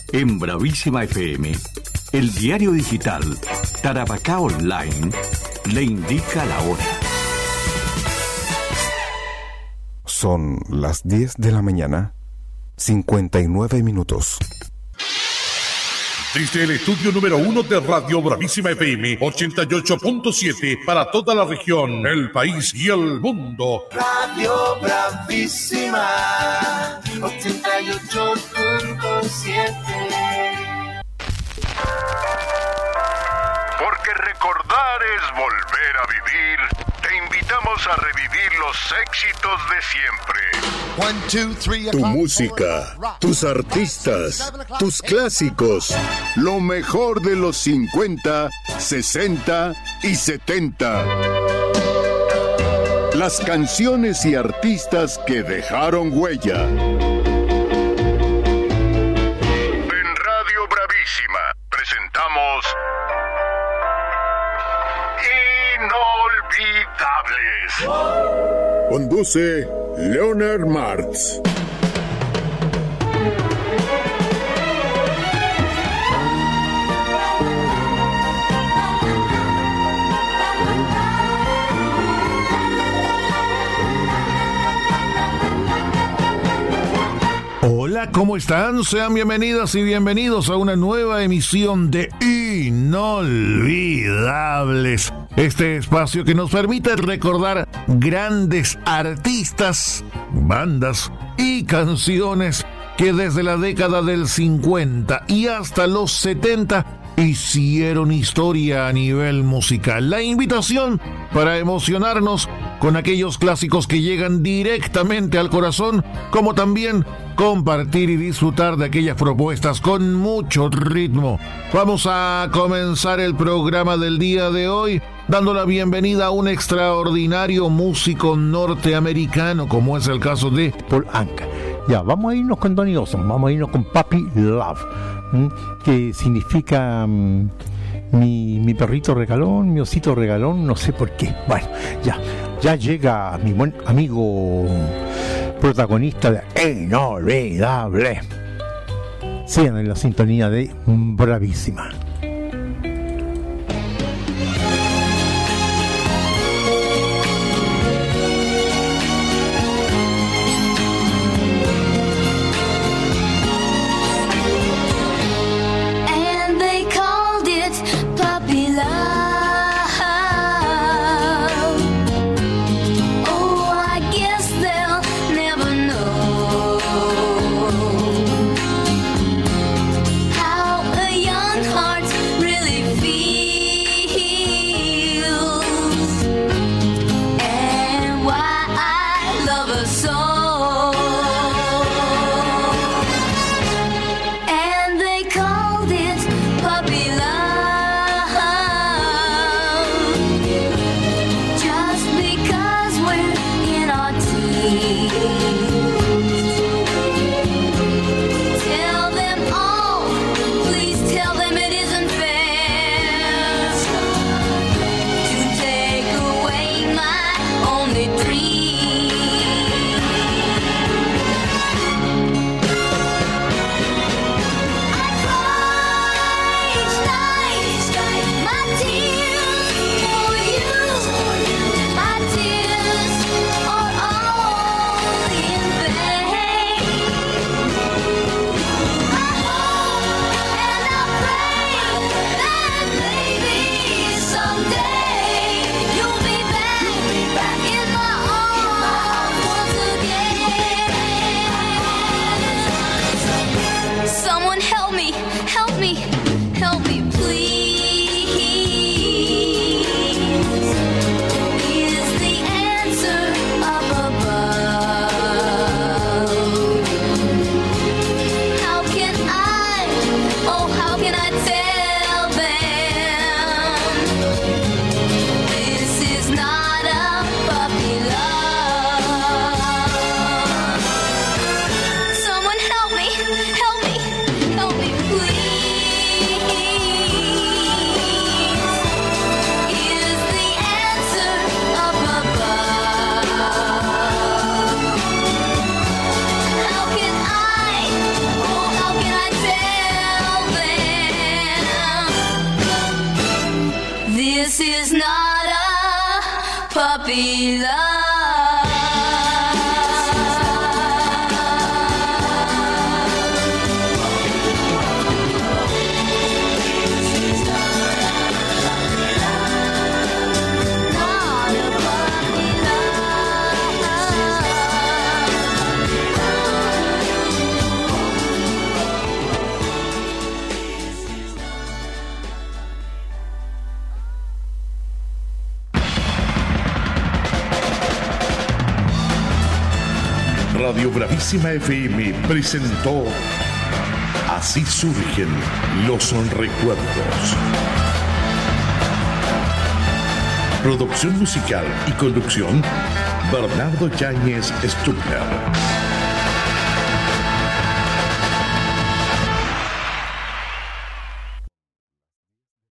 En Bravísima FM, el diario digital Tarapacá Online le indica la hora. Son las 10 de la mañana, 59 minutos. Desde el estudio número 1 de Radio Bravísima FM 88.7 para toda la región, el país y el mundo. Radio Bravísima 88.7. Porque recordar es volver a vivir. Te invitamos a revivir los éxitos de siempre. Tu música, tus artistas, tus clásicos, lo mejor de los 50, 60 y 70. Las canciones y artistas que dejaron huella. En Radio Bravísima presentamos Inolvidables. Conduce Leonard Martz. Hola, ¿cómo están? Sean bienvenidas y bienvenidos a una nueva emisión de Inolvidables. Este espacio que nos permite recordar grandes artistas, bandas y canciones que desde la década del 50 y hasta los 70 hicieron historia a nivel musical. La invitación para emocionarnos con aquellos clásicos que llegan directamente al corazón, como también compartir y disfrutar de aquellas propuestas con mucho ritmo. Vamos a comenzar el programa del día de hoy dando la bienvenida a un extraordinario músico norteamericano, como es el caso de Paul Anka. Ya, vamos a irnos con Donny Osmond, vamos a irnos con Puppy Love, que significa mi perrito regalón, mi osito regalón, no sé por qué. Bueno, ya llega mi buen amigo protagonista de Inolvidable. Sigan en la sintonía de Bravísima. Help me, please. is not a puppy love. Radio Bravísima FM presentó Así surgen los recuerdos. Producción musical y conducción, Bernardo Yáñez Stuckner.